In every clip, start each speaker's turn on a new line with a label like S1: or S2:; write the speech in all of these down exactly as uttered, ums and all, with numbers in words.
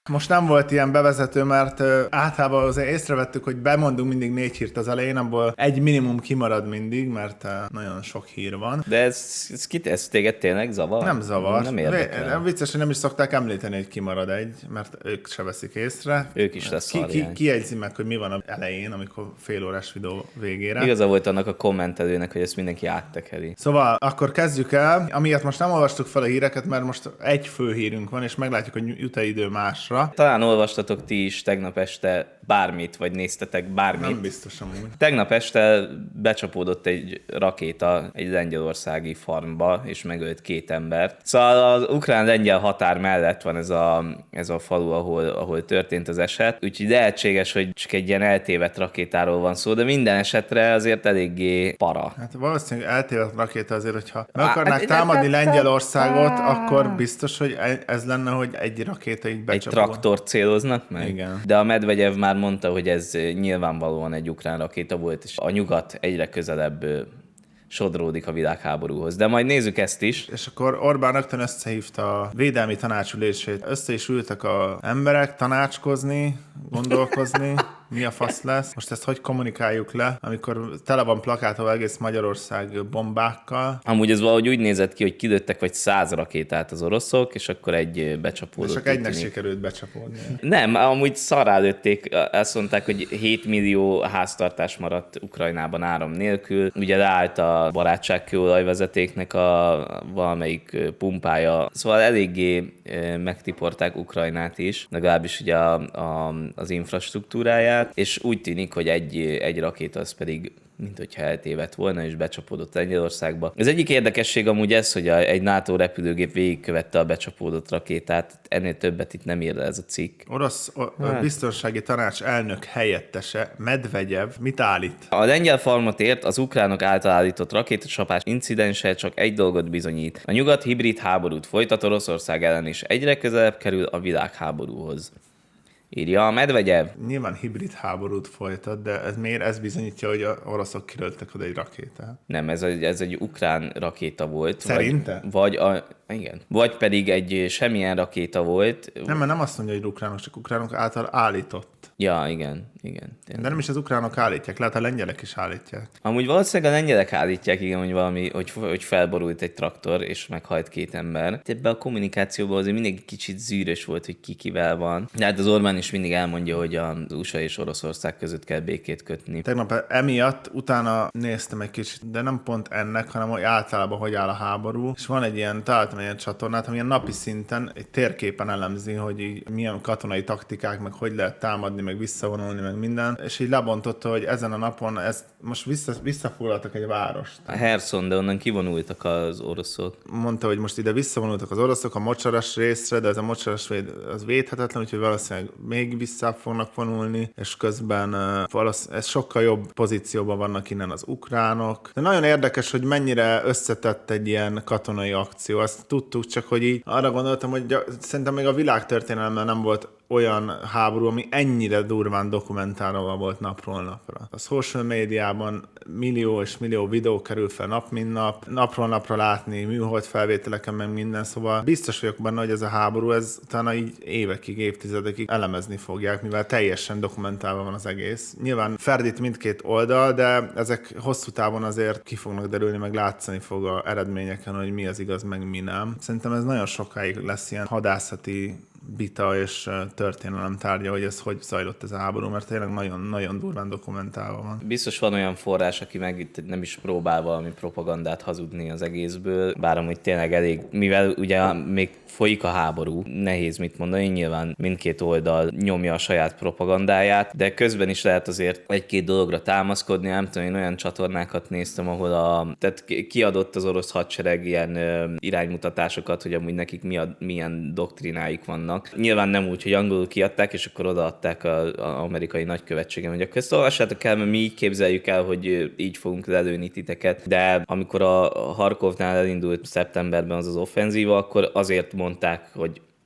S1: Most nem volt ilyen bevezető, mert ö, általában azért észrevettük, hogy bemondunk mindig négy hírt az elején, abból egy minimum kimarad mindig, mert ö, nagyon sok hír van.
S2: De ez, ez, kit, ez téged tényleg zavar?
S1: Nem zavar.
S2: Nem érdekel.
S1: Vicces, hogy nem is szokták említeni, hogy kimarad egy, mert ők se veszik észre.
S2: Ők is lesz
S1: ki, ki, Kijegyzi meg, hogy mi van az elején, amikor fél órás videó végére.
S2: Igaza volt annak a kommentelőnek, hogy ezt mindenki áttekeri.
S1: Szóval akkor kezdjük el. Amiatt most nem olvastuk fel a híreket, mert most egy fő hírünk van, és meglátjuk, hogy jut-e idő másra.
S2: Talán olvastatok ti is tegnap este bármit, vagy néztetek bármit.
S1: Nem biztos amúgy.
S2: Tegnap este becsapódott egy rakéta egy lengyelországi farmba, és megölt két embert. Szóval az ukrán-lengyel határ mellett van ez a, ez a falu, ahol, ahol történt az eset. Úgyhogy lehetséges, hogy csak egy ilyen eltévedt rakétáról van szó, de minden esetre azért eléggé para.
S1: Hát valószínűleg eltévedt rakéta azért, hogyha meg akarnák támadni Lengyelországot, akkor biztos, hogy ez lenne, hogy egy rakéta így becsapol.
S2: Egy traktort céloznak meg?
S1: Igen.
S2: De a Medvegyev már mondta, hogy ez nyilvánvalóan egy ukrán rakéta volt, és a nyugat egyre közelebb sodródik a világháborúhoz. De majd nézzük ezt is.
S1: És akkor Orbán rögtön összehívta a védelmi tanácsülését. Össze is ültek az emberek tanácskozni, gondolkozni, mi a fasz lesz. Most ezt hogy kommunikáljuk le, amikor tele van plakától egész Magyarország bombákkal.
S2: Amúgy ez valahogy úgy nézett ki, hogy kilőttek vagy száz rakétát az oroszok, és akkor egy becsapódott.
S1: És csak egynek sikerült becsapódni.
S2: Nem, amúgy szarrá lőtték, azt mondták, hogy hét millió háztartás maradt Ukrajnában áram nélkül. Ugye leállt a barátságkőolajvezetéknek a valamelyik pumpája. Szóval eléggé megtiporták Ukrajnát is, legalábbis ugye a, a, az infrastruktúráját, és úgy tűnik, hogy egy, egy rakéta az pedig mint hogyha eltévedt volna, és becsapódott Lengyelországba. Az egyik érdekesség amúgy ez, hogy egy NATO repülőgép végigkövette a becsapódott rakétát. Ennél többet itt nem ír le ez a cikk.
S1: Orosz o- hát. biztonsági tanács elnök helyettese Medvegyev mit állít?
S2: A lengyel farmot ért az ukránok által állított rakétacsapás incidense csak egy dolgot bizonyít. A nyugat hibrid háborút folytat Oroszország ellen, és egyre közelebb kerül a világháborúhoz. Írja a Medvegyev.
S1: Nyilván hibrid háborút folytat, de ez miért ez bizonyítja, hogy a oroszok kilőttek oda egy rakétát?
S2: Nem, ez egy, ez egy ukrán rakéta volt.
S1: Szerinte?
S2: Vagy, vagy, a, igen. Vagy pedig egy semmilyen rakéta volt.
S1: Nem, mert nem azt mondja, hogy ukránok, csak ukránok által állított.
S2: Ja, igen, igen. Tényleg.
S1: De nem is az ukránok állítják, lehet a lengyelek is állítják.
S2: Amúgy valószínűleg a lengyelek állítják, igen, hogy valami, hogy, hogy felborult egy traktor, és meghalt két ember. Ebben a kommunikációban azért mindig kicsit zűrös volt, hogy ki kivel van. De hát az Orbán is mindig elmondja, hogy az u es á és Oroszország között kell békét kötni.
S1: Tegnap emiatt utána néztem egy kicsit, de nem pont ennek, hanem hogy általában hogy áll a háború. És van egy ilyen, találtam egy ilyen csatornát, ami ilyen napi szinten egy térképen elemzi, hogy így milyen katonai taktikák, meg hogy lehet támadni, meg visszavonulni, meg minden. És így lebontotta, hogy ezen a napon ezt most vissza, visszafoglaltak egy várost.
S2: A Herson, de onnan kivonultak az oroszok.
S1: Mondta, hogy most ide visszavonultak az oroszok a mocsaras részre, de ez a mocsaras véd, az védhetetlen, úgyhogy valószínűleg még vissza fognak vonulni, és közben uh, valószínűleg ez sokkal jobb pozícióban vannak innen az ukránok. De nagyon érdekes, hogy mennyire összetett egy ilyen katonai akció. Azt tudtuk, csak hogy így arra gondoltam, hogy gy- szerintem még a világtörténelemben nem volt olyan háború, ami ennyire durván dokumentálva volt napról napra. A social médiában millió és millió videó kerül fel nap, mint nap, napról napra látni, műhold felvételeken, meg minden, szóval biztos vagyok benne, hogy ez a háború, ez utána így évekig, évtizedekig elemezni fogják, mivel teljesen dokumentálva van az egész. Nyilván ferdít mindkét oldal, de ezek hosszú távon azért ki fognak derülni, meg látszani fog a eredményeken, hogy mi az igaz, meg mi nem. Szerintem ez nagyon sokáig lesz ilyen hadászati vita és történelem tárgya, hogy ez hogy zajlott ez a háború, mert tényleg nagyon-nagyon durván dokumentálva van.
S2: Biztos van olyan forrás, aki meg itt nem is próbál valami propagandát hazudni az egészből, bár amúgy tényleg elég, mivel ugye még folyik a háború, nehéz mit mondani, nyilván mindkét oldal nyomja a saját propagandáját, de közben is lehet azért egy-két dologra támaszkodni, nem tudom, én olyan csatornákat néztem, ahol a, tehát kiadott az orosz hadsereg ilyen ö, iránymutatásokat, hogy amúgy nekik mi a, milyen doktrináik vannak. Nyilván nem úgy, hogy angolul kiadták, és akkor odaadták az amerikai nagykövetségen, hogy akkor ezt olvassátok el, mert mi így képzeljük el, hogy így fogunk lelőni titeket. De amikor a Harkovnál elindult szeptemberben az az offenzíva, akkor azért mondták, hogy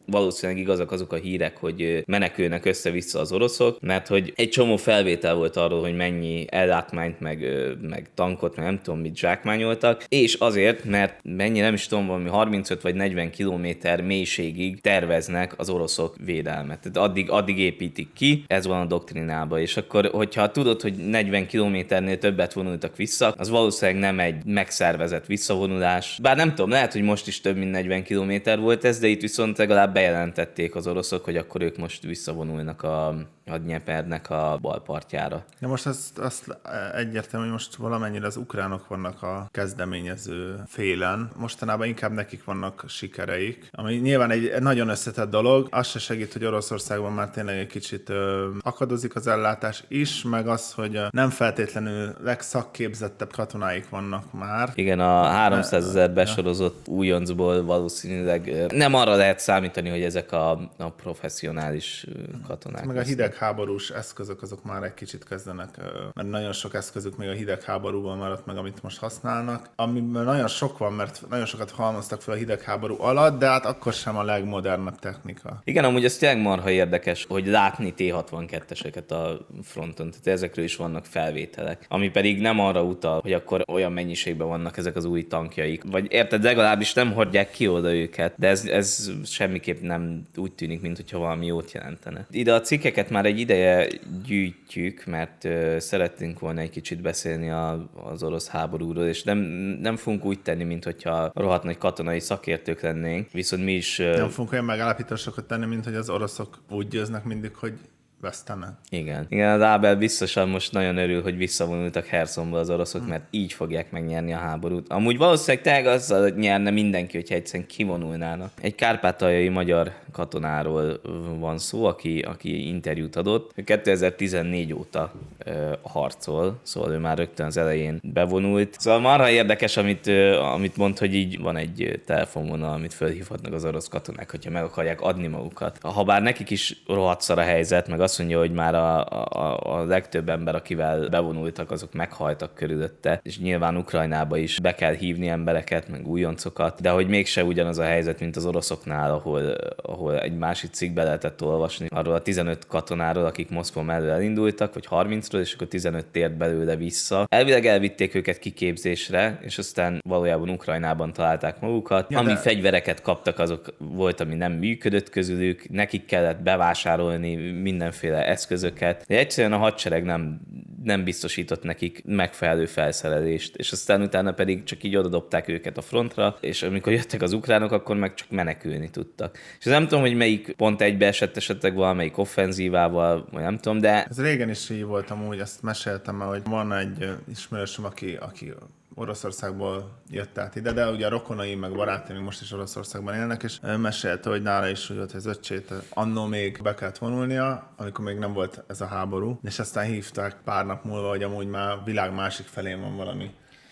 S2: valószínűleg igazak azok a hírek, hogy menekülnek össze-vissza az oroszok, mert hogy egy csomó felvétel volt arról, hogy mennyi ellátmányt, meg, meg tankot, meg nem tudom mit zsákmányoltak, és azért, mert mennyi, nem is tudom, valami harmincöt vagy negyven kilométer mélységig terveznek az oroszok védelmet. Tehát addig, addig építik ki, ez van a doktrinában, és akkor, hogyha tudod, hogy negyven kilométernél többet vonultak vissza, az valószínűleg nem egy megszervezett visszavonulás. Bár nem tudom, lehet, hogy most is több mint negyven kilométer volt ez, de itt viszont legalább bejelentették az oroszok, hogy akkor ők most visszavonulnak a, a Dnyepernek a bal partjára.
S1: Ja, most azt, azt egyértelmű, hogy most valamennyire az ukránok vannak a kezdeményező félen. Mostanában inkább nekik vannak sikereik, ami nyilván egy nagyon összetett dolog. Az se segít, hogy Oroszországban már tényleg egy kicsit ö, akadozik az ellátás is, meg az, hogy nem feltétlenül legszakképzettebb katonáik vannak már.
S2: Igen, a háromszázezer besorozott újoncból valószínűleg nem arra lehet számítani, hogy ezek a, a professzionális katonák.
S1: Meg a hidegháborús eszközök azok már egy kicsit kezdenek, mert nagyon sok eszközük még a hidegháborúban maradt meg, amit most használnak. Amiben nagyon sok van, mert nagyon sokat halmoztak fel a hidegháború alatt, de hát akkor sem a legmodernebb technika.
S2: Igen, amúgy ez tényleg marha érdekes, hogy látni té hatvanketteseket a fronton, tehát ezekről is vannak felvételek, ami pedig nem arra utal, hogy akkor olyan mennyiségben vannak ezek az új tankjaik. Vagy érted, legalábbis nem hordják ki oda őket, de ez, ez semmiképp nem úgy tűnik, mintha valami jót jelentene. Ide a cikkeket már egy ideje gyűjtjük, mert uh, szeretnénk volna egy kicsit beszélni a, az orosz háborúról, és nem, nem fogunk úgy tenni, mintha rohadt nagy katonai szakértők lennénk, viszont mi is... Uh,
S1: nem fogunk olyan megállapításokat tenni, mint hogy az oroszok úgy győznek mindig, hogy vesztenek.
S2: Igen. Igen, az Ábel biztosan most nagyon örül, hogy visszavonultak Hersonból az oroszok, hmm. mert így fogják megnyerni a háborút. Amúgy valószínűleg tényleg azzal nyerne mindenki, hogyha egyszerűen kivonulnának. Egy kárpátaljai magyar katonáról van szó, aki, aki interjút adott. kétezer-tizennégy óta ö, harcol, szóval ő már rögtön az elején bevonult. Szóval marha érdekes, amit, ö, amit mond, hogy így van egy telefonvonal, amit fölhívhatnak az orosz katonák, hogyha meg akarják adni magukat. Habár nekik is rohadt szar a helyzet, meg azt mondja, hogy már a, a, a legtöbb ember, akivel bevonultak, azok meghaltak körülötte, és nyilván Ukrajnába is be kell hívni embereket, meg újoncokat, de hogy mégse ugyanaz a helyzet, mint az oroszoknál, ahol, ahol egy másik cikkbe lehetett olvasni arról a tizenöt katonáról, akik Moszkva mellől elindultak, vagy harmincról, és akkor tizenöt tért belőle vissza. Elvileg elvitték őket kiképzésre, és aztán valójában Ukrajnában találták magukat. Ja, ami de... fegyvereket kaptak, azok volt, ami nem működött közülük, nekik kellett bevásárolni mindenféle eszközöket, de egyszerűen a hadsereg nem, nem biztosított nekik megfelelő felszerelést, és aztán utána pedig csak így odadobták őket a frontra, és amikor jöttek az ukránok, akkor meg csak menekülni tudtak. És nem tudom, hogy melyik pont egybeesett esetleg valamelyik offenzívával, vagy nem tudom, de...
S1: Ez régen is így voltam, úgy ezt meséltem, hogy van egy ismerősöm, aki, aki Oroszországból jött át ide, de ugye a rokonai meg barátai most is Oroszországban élnek, és mesélte, hogy nála is úgy volt, hogy az öccsét annó még be kellett vonulnia, amikor még nem volt ez a háború, és aztán hívták pár nap múlva, hogy amúgy már világ másik felén van valami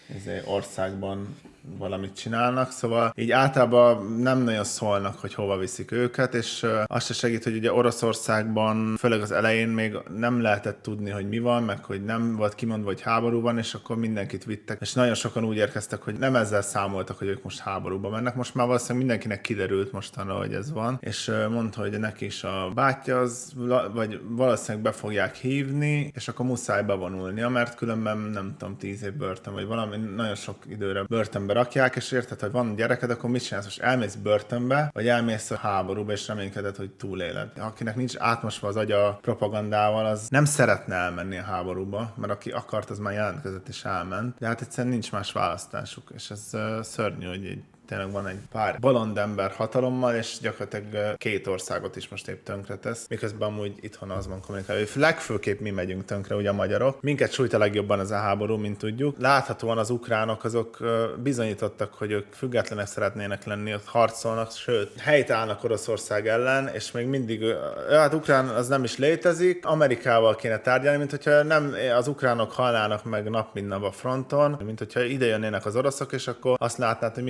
S1: országban valamit csinálnak, szóval így általában nem nagyon szólnak, hogy hova viszik őket, és azt se segít, hogy ugye Oroszországban, főleg az elején még nem lehetett tudni, hogy mi van, meg hogy nem volt kimondva, hogy háború van, és akkor mindenkit vittek, és nagyon sokan úgy érkeztek, hogy nem ezzel számoltak, hogy ők most háborúba mennek. Most már valószínűleg mindenkinek kiderült mostanra, hogy ez van, és mondta, hogy neki is a bátyja az, vagy valószínűleg be fogják hívni, és akkor muszáj bevonulnia, mert különben nem tudom, tíz év börtön, vagy valami nagyon sok időre börtönbe rakják, és érted, hogy van gyereked, akkor mit csinálsz? Most elmész börtönbe, vagy elmész a háborúba, és reménykeded, hogy túléled. Akinek nincs átmosva az agya propagandával, az nem szeretne elmenni a háborúba, mert aki akart, az már jelentkezett és elment. De hát egyszerűen nincs más választásuk, és ez uh, szörnyű, hogy így tényleg van egy pár bolond ember hatalommal, és gyakorlatilag két országot is most épp tönkre tesz, miközben amúgy itthon az van kommunikálva, hogy legfőképp mi megyünk tönkre, ugye a magyarok. Minket sújt a legjobban az a háború, mint tudjuk. Láthatóan az ukránok azok bizonyítottak, hogy ők függetlenek szeretnének lenni, ott harcolnak, sőt, helytállnak Oroszország ellen, és még mindig, hát ukrán az nem is létezik, Amerikával kéne tárgyalni, mint hogyha nem az ukránok halnának meg nap mint nap a fronton, mint hogyha ide jönnének az oroszok, és akkor azt látnád, hogy minden más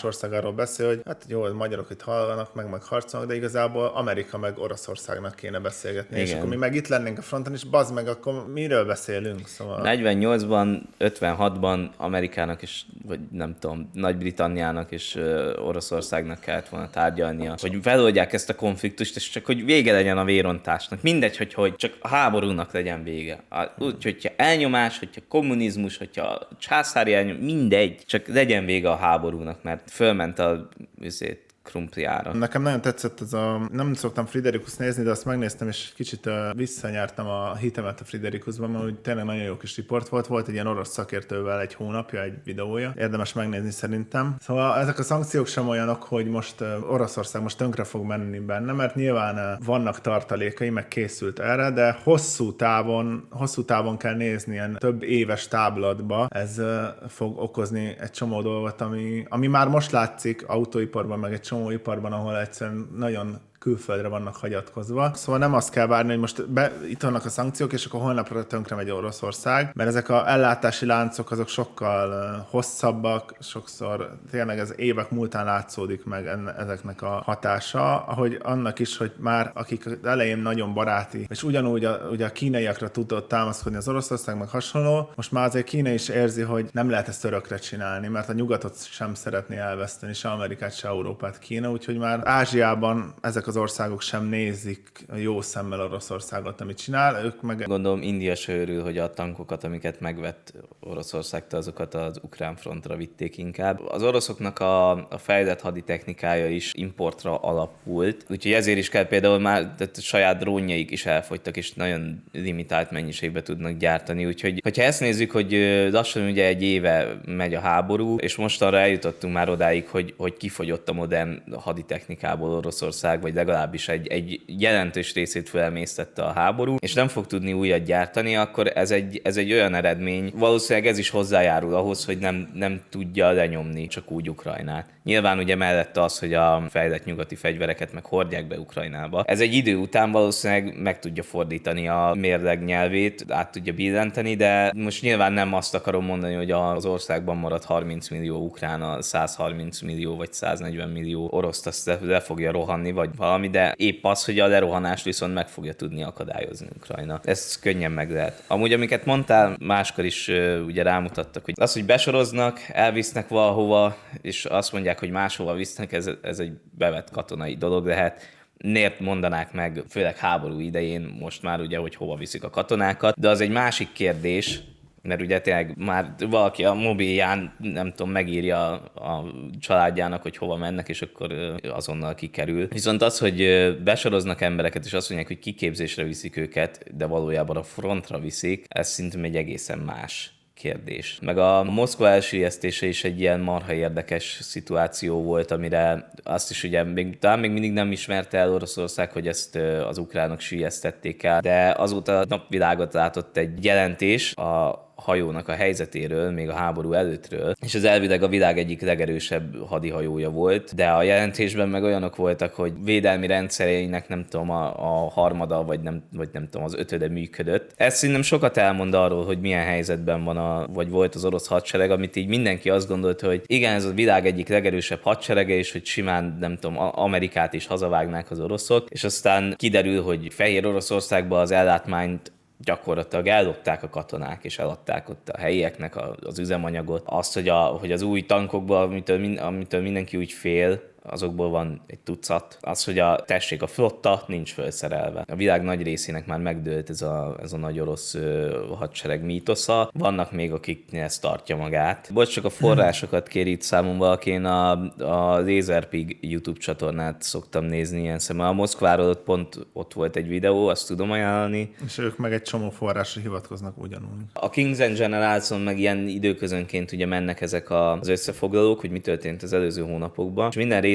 S1: Oroszország arról beszél, hogy hát jó, a magyarok itt halvanak, meg meg harcolnak, de igazából Amerika meg Oroszországnak kéne beszélgetni. Igen. És akkor mi meg itt lennénk a fronton, és bazd meg, akkor miről beszélünk? Szóval...
S2: negyvennyolcban, ötvenhatban Amerikának és, vagy nem tudom, Nagy-Britanniának és Oroszországnak kellett volna tárgyalnia, hogy feloldják ezt a konfliktust, és csak hogy vége legyen a vérontásnak. Mindegy, hogy, hogy csak a háborúnak legyen vége. Úgy, hogyha elnyomás, hogyha kommunizmus, hogyha császári elnyomás, mindegy, csak legyen vége a háborúnak, mert fölment a üzét krumpliára.
S1: Nekem nagyon tetszett ez a... Nem szoktam Friderikus nézni, de azt megnéztem, és kicsit uh, visszanyártam a hitemet a Friderikusban, mert úgy tényleg nagyon jó kis riport volt. Volt egy ilyen orosz szakértővel egy hónapja, egy videója. Érdemes megnézni szerintem. Szóval ezek a szankciók sem olyanok, hogy most uh, Oroszország most tönkre fog menni benne, mert nyilván uh, vannak tartalékai, meg készült erre, de hosszú távon, hosszú távon kell nézni ilyen több éves táblatba. Ez uh, fog okozni egy csomó dolgot, ami, ami már most látszik autóiparban, meg egy csomó iparban, ahol egyszerűen nagyon külföldre vannak hagyatkozva. Szóval nem azt kell várni, hogy most be, itt vannak a szankciók, és akkor holnapra tönkre megy Oroszország, mert ezek az ellátási láncok azok sokkal hosszabbak, sokszor tényleg ez évek múltán látszódik meg enne, ezeknek a hatása, ahogy annak is, hogy már akik elején nagyon baráti, és ugyanúgy a, ugye a kínaiakra tudott támaszkodni az Oroszország, meg hasonló, most már azért Kína is érzi, hogy nem lehet ezt örökre csinálni, mert a nyugatot sem szeretné elveszteni, se Amerikát, se Európát Kína, úgyhogy már Ázsiában ezek az országok sem nézik jó szemmel Oroszországot, amit csinál, ők meg...
S2: Gondolom India se örül, hogy a tankokat, amiket megvett Oroszországtól, azokat az ukrán frontra vitték inkább. Az oroszoknak a, a fejlett haditechnikája is importra alapult, úgyhogy ezért is kell például már tehát saját drónjaik is elfogytak, és nagyon limitált mennyiségbe tudnak gyártani, úgyhogy hogyha ezt nézzük, hogy lassan ugye egy éve megy a háború, és mostanra eljutottunk már odáig, hogy, hogy kifogyott a modern haditechnikából Oroszország, vagy legalábbis egy, egy jelentős részét felemésztette a háború, és nem fog tudni újat gyártani, akkor ez egy, ez egy olyan eredmény. Valószínűleg ez is hozzájárul ahhoz, hogy nem, nem tudja lenyomni csak úgy Ukrajnát. Nyilván ugye mellette az, hogy a fejlett nyugati fegyvereket meg hordják be Ukrajnába. Ez egy idő után valószínűleg meg tudja fordítani a mérleg nyelvét, át tudja billenteni, de most nyilván nem azt akarom mondani, hogy az országban maradt harminc millió ukrán, a száz harminc millió vagy száznegyven millió oroszt azt le fogja rohanni, vagy valami, de épp az, hogy a lerohanást viszont meg fogja tudni akadályozni Ukrajna. Ez könnyen meg lehet. Amúgy, amiket mondtál, máskor is uh, ugye rámutattak, hogy az, hogy besoroznak, elvisznek valahova, és azt mondják, hogy máshova visznek, ez, ez egy bevett katonai dolog lehet. Miért mondanák meg, főleg háború idején most már ugye, hogy hova viszik a katonákat, de az egy másik kérdés, mert ugye tényleg már valaki a mobilján, nem tudom, megírja a családjának, hogy hova mennek, és akkor azonnal kikerül. Viszont az, hogy besoroznak embereket, és azt mondják, hogy kiképzésre viszik őket, de valójában a frontra viszik, ez szerintem egy egészen más kérdés. Meg a Moszkva elsüllyesztése is egy ilyen marha érdekes szituáció volt, amire azt is ugye még, talán még mindig nem ismerte el Oroszország, hogy ezt az ukránok süllyesztették el, de azóta napvilágot látott egy jelentés a hajónak a helyzetéről, még a háború előttről, és ez elvileg a világ egyik legerősebb hadihajója volt, de a jelentésben meg olyanok voltak, hogy védelmi rendszereinek nem tudom, a, a harmada, vagy nem, vagy nem tudom, az ötöde működött. Ez szerintem sokat elmond arról, hogy milyen helyzetben van, a, vagy volt az orosz hadsereg, amit így mindenki azt gondolta, hogy igen, ez a világ egyik legerősebb hadserege, és hogy simán, nem tudom, Amerikát is hazavágnák az oroszok, és aztán kiderül, hogy Fehér Oroszországba az ellátmányt gyakorlatilag ellopták a katonák, és eladták ott a helyieknek az üzemanyagot. Azt, hogy, a, hogy az új tankokban, amitől, amitől mindenki úgy fél, azokból van egy tucat. Az, hogy a tessék, a flotta nincs felszerelve. A világ nagy részének már megdőlt ez a, ez a nagy orosz ö, hadsereg mítosza. Vannak még, akiknél ezt tartja magát. Bocs, csak a forrásokat kér itt számon valaki. Én a, a Laserpig YouTube csatornát szoktam nézni ilyen szemmel. A Moszkváról ott pont ott volt egy videó, azt tudom ajánlani.
S1: És ők meg egy csomó forrásra hivatkoznak ugyanúgy.
S2: A Kings and Generalson meg ilyen időközönként ugye mennek ezek az összefoglalók, hogy mi történt az előző hónapokban. És minden rész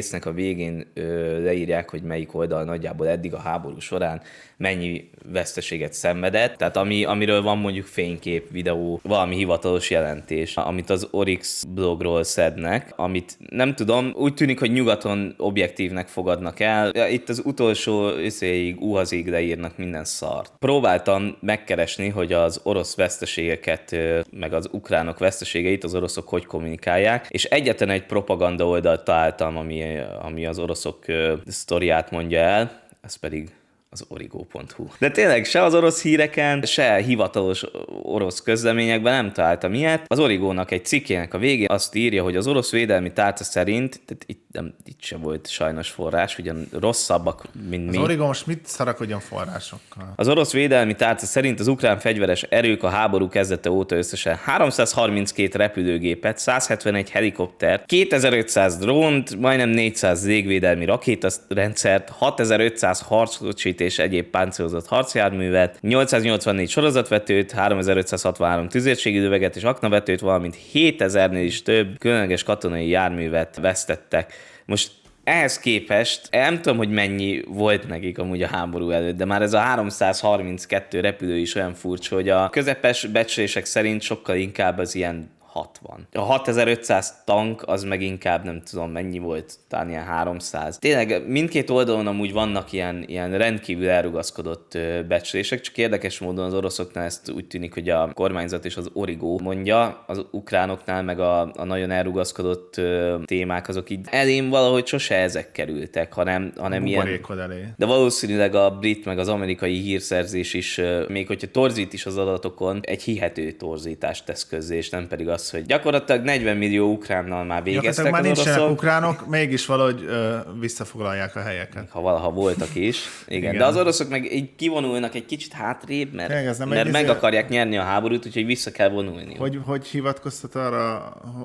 S2: résznek a végén ö, leírják, hogy melyik oldal nagyjából eddig a háború során mennyi veszteséget szenvedett, tehát ami, amiről van mondjuk fénykép, videó, valami hivatalos jelentés, amit az Oryx blogról szednek, amit nem tudom, úgy tűnik, hogy nyugaton objektívnek fogadnak el. Itt az utolsó összéig, uhazig leírnak minden szart. Próbáltam megkeresni, hogy az orosz veszteségeket, meg az ukránok veszteségeit az oroszok hogy kommunikálják, és egyetlen egy propaganda oldalt találtam, ami, ami az oroszok sztoriát mondja el, ez pedig az origo pont hu. De tényleg se az orosz híreken, se hivatalos orosz közleményekben nem találtam ilyet. Az Origónak egy cikkének a végén azt írja, hogy az orosz védelmi tárca szerint, tehát itt, nem, itt sem volt sajnos forrás, ugyan rosszabbak, mint
S1: az
S2: mi.
S1: Az Origo most mit szarakodjon forrásokkal?
S2: Az orosz védelmi tárca szerint az ukrán fegyveres erők a háború kezdete óta összesen háromszázharminckét repülőgépet, százhetvenegy helikoptert, kétezer-ötszáz drónt, majdnem négyszáz légvédelmi rakétarendszert, hatezer-ötszáz harckocsit és egyéb páncélozott harcjárművet, nyolcszáznyolcvannégy sorozatvetőt, háromezer-ötszázhatvanhárom tüzérségidőveget és aknavetőt, valamint hétezernél is több különleges katonai járművet vesztettek. Most ehhez képest, nem tudom, hogy mennyi volt nekik amúgy a háború előtt, de már ez a háromszázharminckettő repülő is olyan furcsa, hogy a közepes becslések szerint sokkal inkább az ilyen hatvan. A hatezer-ötszáz tank az meg inkább nem tudom mennyi volt, talán ilyen háromszáz. Tényleg mindkét oldalon amúgy vannak ilyen, ilyen rendkívül elrugaszkodott becslések, csak érdekes módon az oroszoknál ezt úgy tűnik, hogy a kormányzat és az Origo mondja, az ukránoknál meg a, a nagyon elrugaszkodott témák azok így elém valahogy sose ezek kerültek, hanem, hanem ilyen...
S1: elé.
S2: De valószínűleg a brit meg az amerikai hírszerzés is, még hogyha torzít is az adatokon, egy hihető torzítást tesz közzé, és nem pedig az, hogy gyakorlatilag negyven millió ukránnal már végeztek
S1: már
S2: az oroszok.
S1: Nincsenek ukránok, mégis valahogy ö, visszafoglalják a helyeket.
S2: Ha valaha voltak is. Igen. Igen. De az oroszok meg így kivonulnak egy kicsit hátrébb, mert,
S1: Tényleg, nem
S2: mert
S1: egy
S2: meg
S1: izé...
S2: akarják nyerni a háborút, úgyhogy vissza kell vonulni.
S1: Hogy, hogy hivatkoztat arra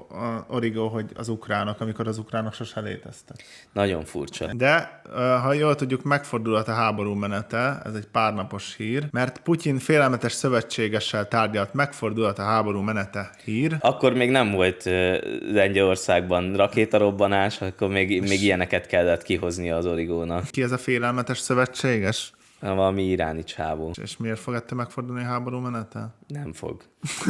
S1: a Origo, hogy az ukránok, amikor az ukránok sose léteztek?
S2: Nagyon furcsa.
S1: De ha jól tudjuk, megfordulhat a háború menete, ez egy párnapos hír, mert Putyin félelmetes szövetségessel tárgyalt, megfordulhat a háború menete hír.
S2: Akkor még nem volt uh, Lengyelországban rakétarobbanás, akkor még, még ilyeneket kellett kihozni az Origónak.
S1: Ki ez a félelmetes szövetséges?
S2: Valami iráni csávó.
S1: És miért fog ettől megfordulni a háború menete?
S2: Nem fog.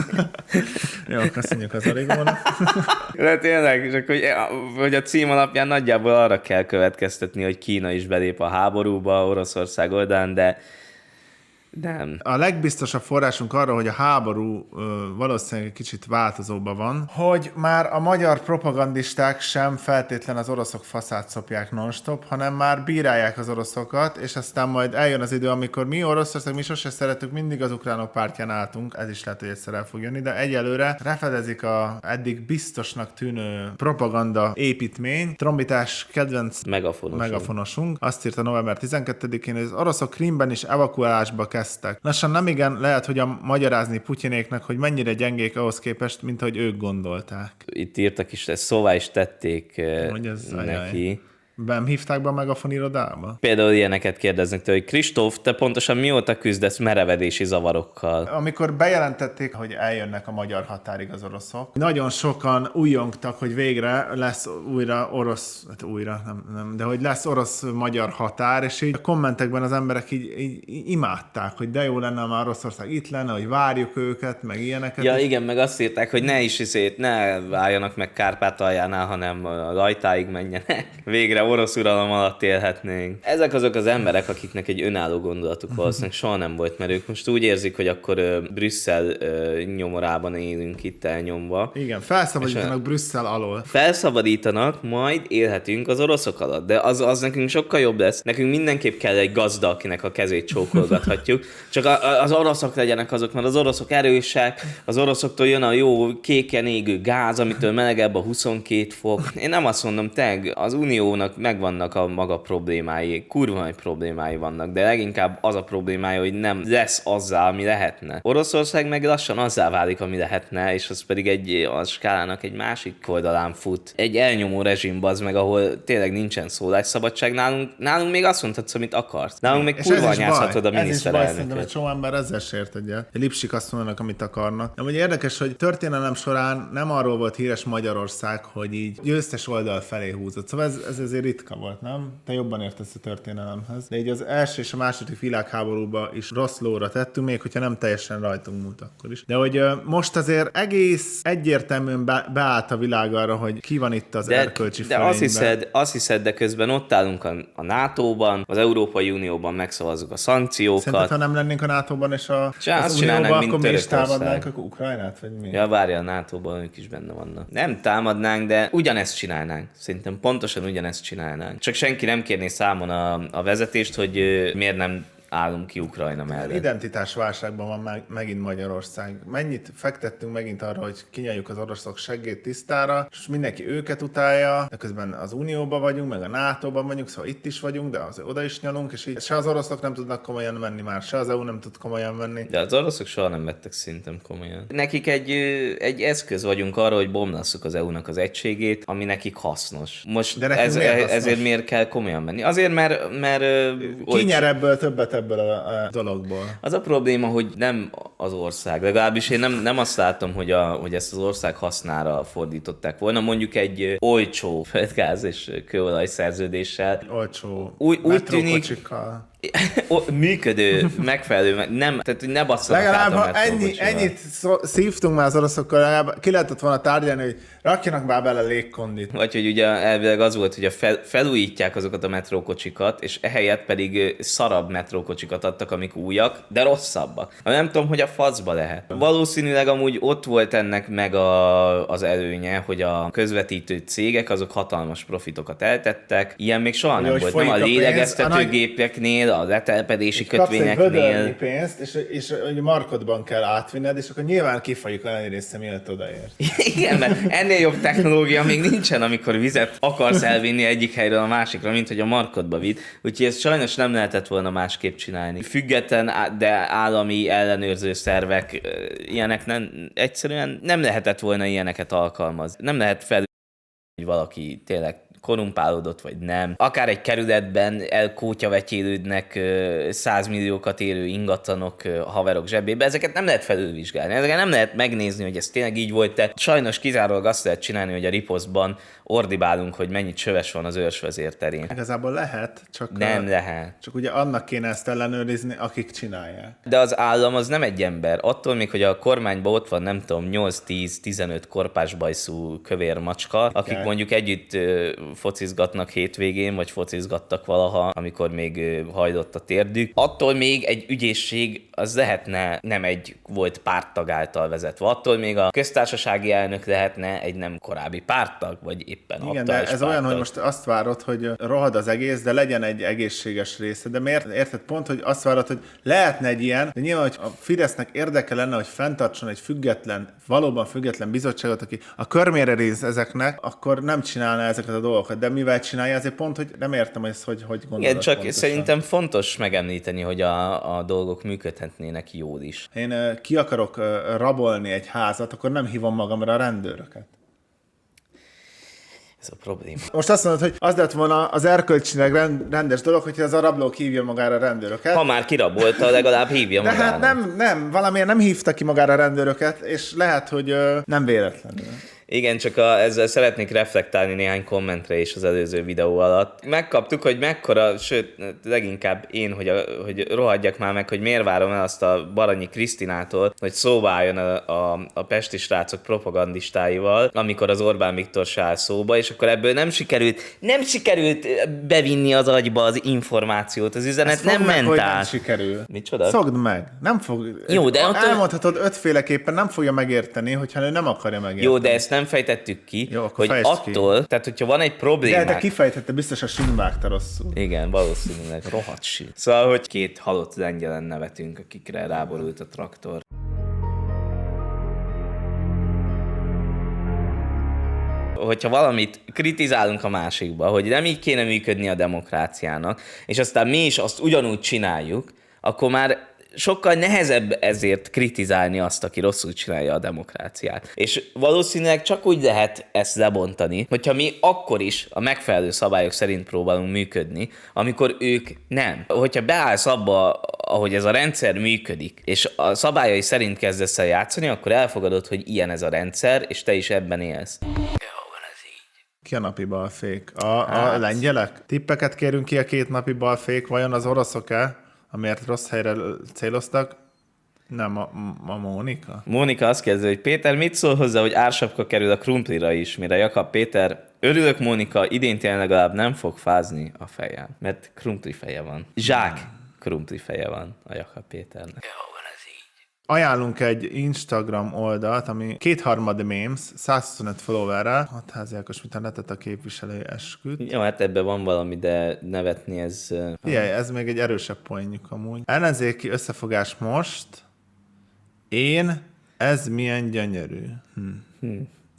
S1: Jó, köszönjük az Origónak.
S2: De tényleg, csak hogy, hogy a cím alapján nagyjából arra kell következtetni, hogy Kína is belép a háborúba Oroszország oldalán, de nem.
S1: A legbiztosabb forrásunk arra, hogy a háború ö, valószínűleg kicsit változóban van, hogy már a magyar propagandisták sem feltétlen az oroszok faszát szopják non-stop, hanem már bírálják az oroszokat, és aztán majd eljön az idő, amikor mi Oroszország, mi sose szeretünk, mindig az ukránok pártján álltunk, ez is lehet, hogy egyszer el fog jönni, de egyelőre refedezik a eddig biztosnak tűnő propaganda építmény. Trombitás kedvenc
S2: megafonosunk.
S1: megafonosunk. Azt írta november tizenkettedikén, hogy az oroszok Krímben is evakuálásba kezdtek. Lassan nem igen lehet, hogy a magyarázni Putyinéknek, hogy mennyire gyengék ahhoz képest, mint ahogy ők gondolták.
S2: Itt írtak is, ezt szóvá is tették
S1: hogy ez
S2: neki. Ajaj.
S1: Nem hívták be a Megafon irodába?
S2: Például ilyeneket kérdeznek tőle, hogy Kristóf, te pontosan mióta küzdesz merevedési zavarokkal?
S1: Amikor bejelentették, hogy eljönnek a magyar határig az oroszok, nagyon sokan újjongtak, hogy végre lesz újra orosz, hát újra, nem, nem, de hogy lesz orosz-magyar határ, és így a kommentekben az emberek így, így imádták, hogy de jó lenne, már Oroszország itt lenne, hogy várjuk őket, meg ilyeneket.
S2: Ja,
S1: és...
S2: igen, meg azt írták, hogy ne is izét, ne váljanak meg Kárpátaljánál, hanem a Rajtáig menjenek. Végre orosz uralom alatt élhetnénk. Ezek azok az emberek, akiknek egy önálló gondolatuk valószínűleg soha nem volt, mert ők most úgy érzik, hogy akkor ö, Brüsszel ö, nyomorában élünk itt elnyomva.
S1: Igen, felszabadítanak Brüsszel alól.
S2: Felszabadítanak, majd élhetünk az oroszok alatt, de az, az nekünk sokkal jobb lesz. Nekünk mindenképp kell egy gazda, akinek a kezét csókolgathatjuk. Csak a, a, az oroszok legyenek azok, mert az oroszok erősek, az oroszoktól jön a jó kéken égő gáz, amitől melegebb a huszonkét fok. Én nem azt mondom, teg, az uniónak megvannak a maga problémái, kurva nagy problémái vannak, de leginkább az a problémája, hogy nem lesz azzá, ami lehetne. Oroszország meg lassan azzá válik, ami lehetne, és az pedig egy, a skálának egy másik oldalán fut. Egy elnyomó rezsim az meg, ahol tényleg nincsen szólásszabadság. Nálunk, nálunk még azt mondhatsz, amit akarsz. Nálunk még kurva anyázhatod a miniszterelnököt.
S1: Egy csomó ember ezzel sért egyet. Lipsik azt mondanak, amit akarnak. De ugye érdekes, hogy történelem során nem arról volt híres Magyarország, hogy így győztes oldal felé húzott. Szóval ez, ez azért ritka volt, nem? Te jobban értesz a történelemhez. De így az első és a második világháborúban is rossz lóra tettünk, még hogyha nem teljesen rajtunk múlt akkor is. De hogy most azért egész egyértelműen be, beállt a világ arra, hogy ki van itt az
S2: de,
S1: erkölcsi
S2: de azt hiszed, azt hiszed, de közben ott állunk a, a nátóban, az Európai Unióban megszavazzuk a szankciókat.
S1: Szerinted, ha nem lennénk a nátóban és a,
S2: Csá,
S1: az Unióban, akkor mi is támadnánk a Ukrajnát, vagy mi?
S2: Ja, várja, a nátóban ők is benne vannak. Nem támadnánk, de ugyanezt csinálnánk. Szerintem pontosan ugyanezt csinálnánk. Csak senki nem kérné számon a, a vezetést, hogy miért nem állunk ki Ukrajna mellett.
S1: Identitásválságban van meg, megint Magyarország. Mennyit fektettünk megint arra, hogy kinyaljuk az oroszok seggét tisztára, és mindenki őket utálja, de közben az Unióban vagyunk, meg a nátóban vagyunk, szóval itt is vagyunk, de az, oda is nyalunk, és így se az oroszok nem tudnak komolyan menni már, se az é u nem tud komolyan menni.
S2: De az oroszok soha nem vettek szerintem komolyan. Nekik egy, egy eszköz vagyunk arra, hogy bomlasszuk az é u-nak az egységét, ami nekik hasznos. Most
S1: de
S2: ez,
S1: miért
S2: hasznos? Ezért miért kell komolyan menni? Azért, mert... mert
S1: Ki nyer ebből többet ebből a, a dologból?
S2: Az a probléma, hogy nem az ország. Legalábbis én nem, nem azt látom, hogy, a, hogy ezt az ország hasznára fordították volna. Mondjuk egy olcsó földgáz és kőolaj szerződéssel.
S1: Olcsó
S2: úgy, úgy tűnik, működő, megfelelő, nem, tehát hogy ne basszanak
S1: legalább,
S2: át a
S1: ha ennyi, ennyit szó, szívtunk már az oroszokkal, legalább ki lehetett volna tárgyalni, hogy rakjanak már bele légkondit.
S2: Vagy hogy ugye elvileg az volt, hogy a fel, felújítják azokat a metrókocsikat, és ehelyett pedig szarabb metrókocsikat adtak, amik újak, de rosszabbak. Nem tudom, hogy a faszba lehet. Valószínűleg amúgy ott volt ennek meg a, az előnye, hogy a közvetítő cégek azok hatalmas profitokat eltettek. Ilyen még soha nem volt. Nem a lélegeztetőgépeknél, a letelepedési kötvényeknél.
S1: Kapsz egy pénzt, és, és, és markodban kell átvinned, és akkor nyilván kifagyjuk a lenni része, mielőtt odaért.
S2: Igen, mert ennél jobb technológia még nincsen, amikor vizet akarsz elvinni egyik helyről a másikra, mint hogy a markodba vidd. Úgyhogy ezt sajnos nem lehetett volna másképp csinálni. Független, de állami ellenőrző szervek, ilyenek nem, egyszerűen nem lehetett volna ilyeneket alkalmazni. Nem lehet fel, hogy valaki tényleg korumpálódott, vagy nem. Akár egy kerületben elkótyavetyélődnek százmilliókat érő ingatlanok haverok zsebébe, ezeket nem lehet felülvizsgálni. Ezeket nem lehet megnézni, hogy ez tényleg így volt, de sajnos kizárólag azt lehet csinálni, hogy a riposztban ordibálunk, hogy mennyit csöves van az őrsvezér terén.
S1: Igazából lehet, csak,
S2: nem
S1: a,
S2: lehet.
S1: Csak ugye annak kéne ezt ellenőrizni, akik csinálják.
S2: De az állam az nem egy ember. Attól még, hogy a kormányban ott van, nem tudom, nyolc-tíz-tizenöt korpásbajszú kövér macska, akik okay. mondjuk együtt ö, focizgatnak hétvégén, vagy focizgattak valaha, amikor még ö, hajlott a térdük. Attól még egy ügyészség az lehetne nem egy volt párttag által vezetve. Attól még a köztársasági elnök lehetne egy nem korábbi párttag, vagy éppen
S1: igen, de ez pártag. Olyan, hogy most azt várod, hogy rohad az egész, de legyen egy egészséges része. De miért érted pont, hogy azt várod, hogy lehetne egy ilyen, de nyilván, hogy a Fidesznek érdeke lenne, hogy fenntartson egy független, valóban független bizottságot, aki a körmére rész ezeknek, akkor nem csinálná ezeket a dolgokat. De mivel csinálja, azért pont, hogy nem értem ezt, hogy hogy gondolod.
S2: Igen, csak
S1: pontosan.
S2: Szerintem fontos megemlíteni, hogy a, a dolgok működhetnének jól is.
S1: Én uh, ki akarok uh, rabolni egy házat, akkor nem hívom magamra a rendőröket.
S2: Ez a probléma.
S1: Most azt mondod, hogy az lett volna az erkölcsileg rendes dolog, hogy az a rablók hívja magára a rendőröket.
S2: Ha már kirabolta, legalább hívja
S1: de
S2: magára.
S1: De hát nem, nem, valamiért nem hívta ki magára a rendőröket, és lehet, hogy uh, nem véletlenül.
S2: Igen, csak a, ezzel szeretnék reflektálni néhány kommentre is az előző videó alatt. Megkaptuk, hogy mekkora, sőt, leginkább én, hogy, a, hogy rohadjak már meg, hogy miért várom el azt a Baranyi Krisztinától, hogy szóba álljon a, a, a pesti srácok propagandistáival, amikor az Orbán Viktor se áll szóba, és akkor ebből nem sikerült, nem sikerült bevinni az agyba az információt, az üzenet
S1: ezt
S2: nem
S1: meg,
S2: ment
S1: hogy
S2: át.
S1: Nem sikerül.
S2: Micsoda?
S1: Szogd meg. Nem fog...
S2: Jó, de attól...
S1: Elmondhatod ötféleképpen, nem fogja megérteni, hogyha ő nem akarja megérteni.
S2: Jó, de ezt nem fejtettük ki,
S1: jó,
S2: hogy attól, ki. Tehát hogyha van egy problémák...
S1: De, de kifejtette, biztos a Sin vágta rosszul.
S2: Igen, valószínűleg rohadt Sin. Szóval, hogy két halott lengyelen nevetünk, akikre ráborult a traktor. Hogyha valamit kritizálunk a másikba, hogy nem így kéne működni a demokráciának, és aztán mi is azt ugyanúgy csináljuk, akkor már sokkal nehezebb ezért kritizálni azt, aki rosszul csinálja a demokráciát. És valószínűleg csak úgy lehet ezt lebontani, hogyha mi akkor is a megfelelő szabályok szerint próbálunk működni, amikor ők nem. Hogyha beállsz abba, ahogy ez a rendszer működik, és a szabályai szerint kezdesz el játszani, akkor elfogadod, hogy ilyen ez a rendszer, és te is ebben élsz.
S1: Ki a napi balfék? A, a
S2: Hát.
S1: lengyelek? Tippeket kérünk ki a két napi balfék, vajon az oroszok-e? Amiért rossz helyre céloztak, nem a, a Mónika.
S2: Mónika azt kérdezi, hogy Péter, mit szól hozzá, hogy ársapka kerül a krumplira is, mire Jakab Péter, örülök Mónika, idén tényleg legalább nem fog fázni a fejem, mert krumpli feje van. Zsák krumpli feje van a Jakab Péternek.
S1: Ajánlunk egy Instagram oldalt, ami kétharmad memes, százhuszonöt followerrel, hat házi Ákos internetet a képviselő esküdt.
S2: Jó, hát ebben van valami, de nevetni ez...
S1: Figyelj, ez még egy erősebb poénjuk amúgy. Ellenzéki összefogás most. Én, ez milyen gyönyörű. Hm.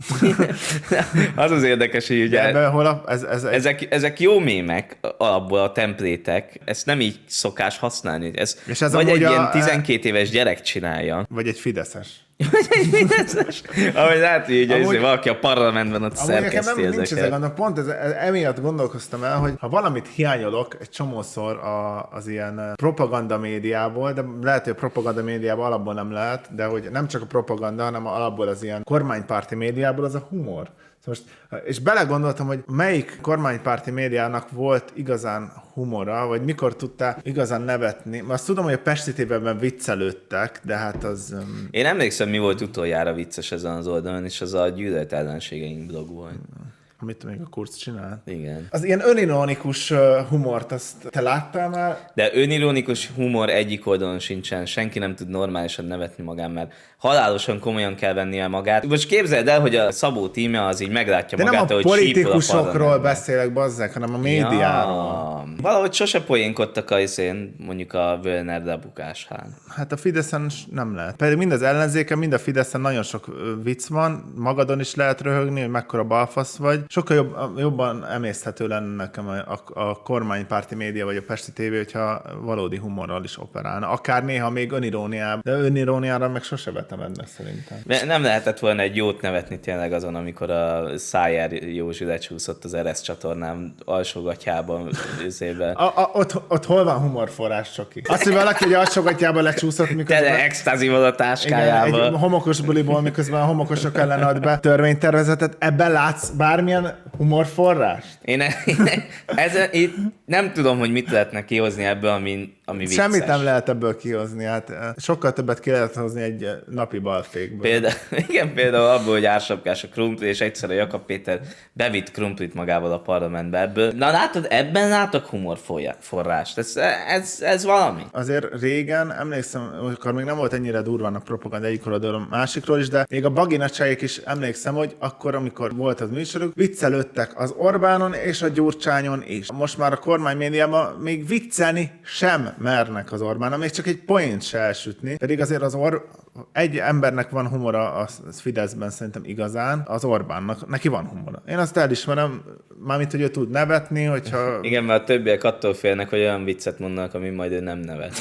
S2: Az az érdekes, hogy ugye...
S1: Ebben hol a, ez, ez egy...
S2: Ezek, ezek jó mémek, alapból a templétek, ezt nem így szokás használni. Ez,
S1: És ez
S2: vagy egy
S1: amúgy a-
S2: ilyen tizenkét éves gyerek csinálja.
S1: Vagy egy fideszes.
S2: Vagy egy fideszes. Ahogy látni, hogy
S1: Amúgy-
S2: amúgy, valaki a parlamentben ott
S1: Amúgy nekem
S2: szerkeszti
S1: nem, nincs ezek,
S2: ezeket.
S1: hanem pont ez, ez, emiatt gondolkoztam el, hogy ha valamit hiányolok egy csomószor a, az ilyen propaganda médiából, de lehet, hogy a propaganda médiából alapból nem lehet, de hogy nem csak a propaganda, hanem alapból az ilyen kormánypárti médiából az a humor. Most, és belegondoltam, hogy melyik kormánypárti médiának volt igazán humora, vagy mikor tudtál igazán nevetni. Azt tudom, hogy a Pesti té vében viccelődtek, de hát az... Um...
S2: Én emlékszem, mi volt utoljára vicces ezen az oldalon, és az a gyűlölt ellenségeink blog volt.
S1: Amit még a Kurz csinál.
S2: Igen.
S1: Az ilyen önironikus uh, humort, azt te láttál már?
S2: De önironikus humor egyik oldalon sincsen, senki nem tud normálisan nevetni magán, mert halálosan komolyan kell vennie magát. Most képzeld el, hogy a Szabó tíme az így meglátja
S1: De
S2: magát,
S1: nem a
S2: hogy sípol a
S1: politikusokról
S2: parlamentben.
S1: beszélek, bazzek, hanem a médiáról.
S2: Ja. Valahogy sose poénkodtak a izén, mondjuk a Völner lebukásán.
S1: Hát a Fideszen s- nem lehet. Pedig mind az ellenzéken, mind a Fideszen nagyon sok ö, vicc van, magadon is lehet röhögni, hogy mekkora balfasz vagy. Sokkal jobb, jobban emészthető lenne nekem a, a, a kormánypárti média vagy a Pesti té vé, hogyha valódi humorral is operálna. Akár néha még öniróniában, de öniróniára meg sose vetem ennek szerintem.
S2: De nem lehetett volna egy jót nevetni tényleg azon, amikor a Szájer Józsi lecsúszott az Eresz csatornán alsógatjában, üzében.
S1: A, a, ott, ott hol van humorforrás, Csoki? Azt, hogy valaki egy alsógatjába lecsúszott, miközben...
S2: Tele extázival a
S1: Igen,
S2: táskájával.
S1: egy homokos buliból, miközben a homokosok ellen ad be törvénytervezetet. Ebben látsz bármilyen humorforrást?
S2: Én, én ezen, itt nem tudom, hogy mit lehetne kihozni ebből, ami, ami vicces.
S1: Semmit nem lehet ebből kihozni. Hát eh, sokkal többet ki lehet hozni egy eh, napi balfékből.
S2: Például, igen, például abból, hogy ársapkás a krumpli, és egyszer a Jakab Péter bevitt krumplit magával a parlamentbe ebből. Na látod, ebben látok humorforrást. Ez, ez, ez valami.
S1: Azért régen, emlékszem, amikor még nem volt ennyire durván a propaganda egyik oldalról, a másikról is, de még a baginacsáik is emlékszem, hogy akkor, amikor volt az műsoruk, viccelődtek az Orbánon és a Gyurcsányon is. Most már a kormánymédiában még viccelni sem mernek az Orbánon, még csak egy poént se elsütni. Pedig azért az Or- egy embernek van humora a Fideszben szerintem igazán, az Orbánnak, neki van humora. Én azt elismerem, mármint, hogy ő tud nevetni, hogyha...
S2: Igen, mert a többiek attól félnek, hogy olyan viccet mondanak, ami majd ő nem nevet.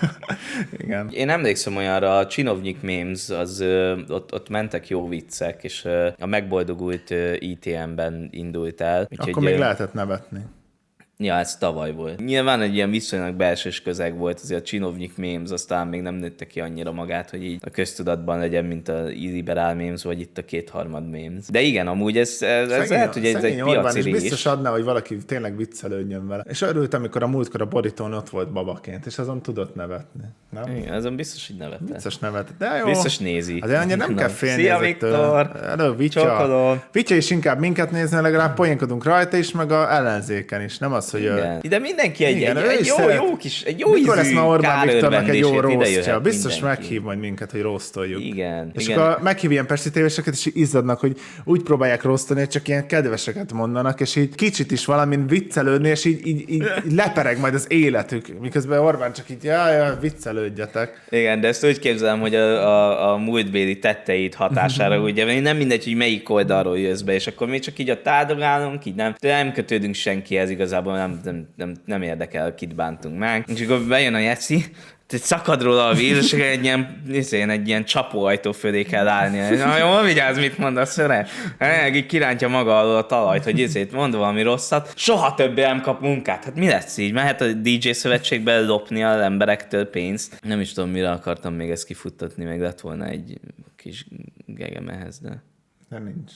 S1: Igen.
S2: Én emlékszem olyanra, a Csinovnyik memes, az, ö, ott, ott mentek jó viccek, és ö, a megboldogult ö, í té em-ben indult el. Úgyhogy,
S1: Akkor még
S2: ö,
S1: lehetett nevetni.
S2: Ja, ez tavaly volt. Nyilván egy ilyen viszonylag belsős közeg volt, azért a Csinovnyik memes, aztán még nem nőtte ki annyira magát, hogy így a köztudatban legyen, mint a liberál memes, vagy itt a kétharmad memes. De igen, amúgy ez, ez, ez lehet, hogy ez egy piaci
S1: is
S2: rés.
S1: biztos adná, hogy valaki tényleg viccelődjön vele. És örült, amikor a múltkor a borítón ott volt babaként, és azon tudott nevetni. Nem?
S2: Igen, azon biztos, hogy nevette.
S1: Biztos nevet. De jó.
S2: Biztos nézi.
S1: Azért annyira nem
S2: Na.
S1: kell félni
S2: Szia,
S1: ezektől.
S2: Viktor!
S1: Elő, Vitya.
S2: Csókolom!
S1: Vitya is inkább minket nézni, legalább poénkodunk rajta is, meg a ellenzéken is. Nem az, az, hogy...
S2: Igen. De mindenki egy,
S1: igen,
S2: egy, egy jó,
S1: szeret...
S2: jó kis, egy jó
S1: Mikor lesz
S2: ízű
S1: már Orbán Viktornak egy jó roastja? Biztos
S2: mindenki.
S1: meghív majd minket, hogy roastoljuk.
S2: Igen.
S1: És
S2: igen.
S1: akkor meghív ilyen pesti tévéseket, és így izzadnak, hogy úgy próbálják roastolni, hogy csak ilyen kedveseket mondanak, és így kicsit is valamin viccelődni, és így, így, így, így lepereg majd az életük, miközben Orbán csak így, jaj, jaj, viccelődjetek.
S2: Igen, de ezt úgy képzelem, hogy a, a, a múltbéli tetteid hatására, ugye nem mindegy, hogy melyik oldalról jössz be, és akkor mi csak így a tádogálunk, így nem, nem kötődünk senkihez, igazából nem, nem, nem, nem érdekel, kit bántunk meg. És akkor bejön a Jeci, szakad róla a víz, és egy ilyen, egy ilyen csapóajtó fölé kell állni. Na, jól vigyázz, mit mondasz, öre? Így kirántja maga alól a talajt, hogy ezért mond valami rosszat. Soha többé nem kap munkát. Hát mi lesz így? Mehet a dé dzsé szövetségbe lopni az emberektől pénzt. Nem is tudom, mire akartam még ezt kifuttatni, meg lett volna egy kis gegem ehhez, de...
S1: De nincs.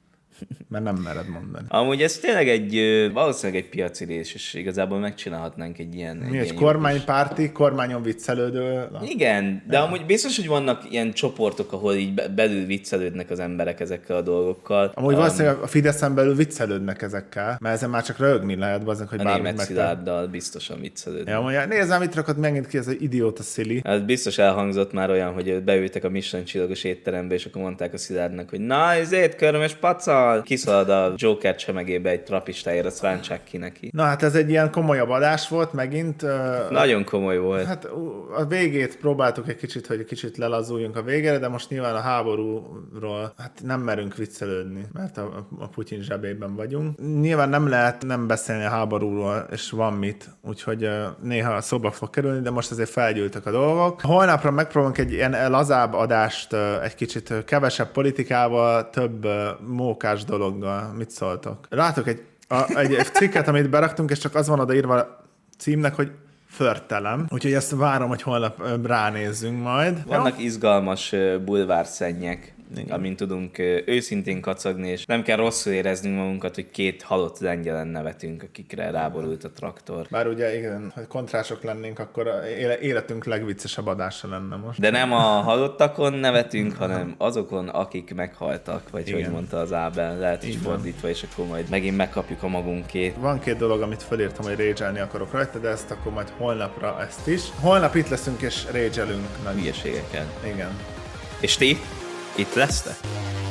S1: Mert nem mered mondani.
S2: Amúgy ez tényleg egy, valószínűleg egy piaci rész, és igazából megcsinálhatnánk egy ilyen...
S1: Mi
S2: egy,
S1: egy kormánypárti, kormányon viccelődő...
S2: Igen, de amúgy biztos, hogy vannak ilyen csoportok, ahol így belül viccelődnek az emberek ezekkel a dolgokkal.
S1: Amúgy
S2: um,
S1: valószínűleg a Fideszen belül viccelődnek ezekkel, mert ezen már csak röhögni lehet, bazdmeg, hogy
S2: a
S1: bármit
S2: Németh
S1: megtett.
S2: Szilárddal biztosan viccelődnek.
S1: Ja, mondja, nézzem, mit rakott megint ki ez az idióta szili.
S2: Hát biztos elhangzott már olyan, hogy beültek a Michelin csillagos étterembe, és akkor mondták a Szilárdnak, hogy na, ezért körömös pacal! Kiszalad a Joker csemegébe egy trapistáért, azt rántsák ki neki.
S1: Na hát ez egy ilyen komolyabb adás volt megint.
S2: Nagyon komoly volt.
S1: Hát a végét próbáltuk egy kicsit, hogy kicsit lelazuljunk a végére, de most nyilván a háborúról hát nem merünk viccelődni, mert a, a Putyin zsebében vagyunk. Nyilván nem lehet nem beszélni a háborúról, és van mit, úgyhogy néha szóba fog kerülni, de most azért felgyűltek a dolgok. Holnapra megpróbálunk egy ilyen lazább adást, egy kicsit kevesebb politikával, több mókás dologgal. Mit szóltok? Látok egy, a, egy, egy cikket, amit beraktunk, és csak az van odaírva a címnek, hogy förtelem. Úgyhogy ezt várom, hogy holnap ránézzünk majd.
S2: Vannak jó? Izgalmas bulvárszennyek,
S1: igen,
S2: amint tudunk őszintén kacagni, és nem kell rosszul éreznünk magunkat, hogy két halott lengyelen nevetünk, akikre ráborult a traktor.
S1: Bár ugye igen, ha kontrások lennénk, akkor életünk legviccesebb adása lenne most.
S2: De nem a halottakon nevetünk, hanem azokon, akik meghaltak, vagy igen, hogy mondta az Ábel, lehet, hogy fordítva, és akkor majd megint megkapjuk a magunkét.
S1: Van két dolog, amit felírtam, hogy rage-elni akarok rajta, de ezt akkor majd holnapra ezt is. Holnap itt leszünk és rage-elünk.
S2: Hülyeségeken.
S1: Igen.
S2: És ti? Itt lesztek?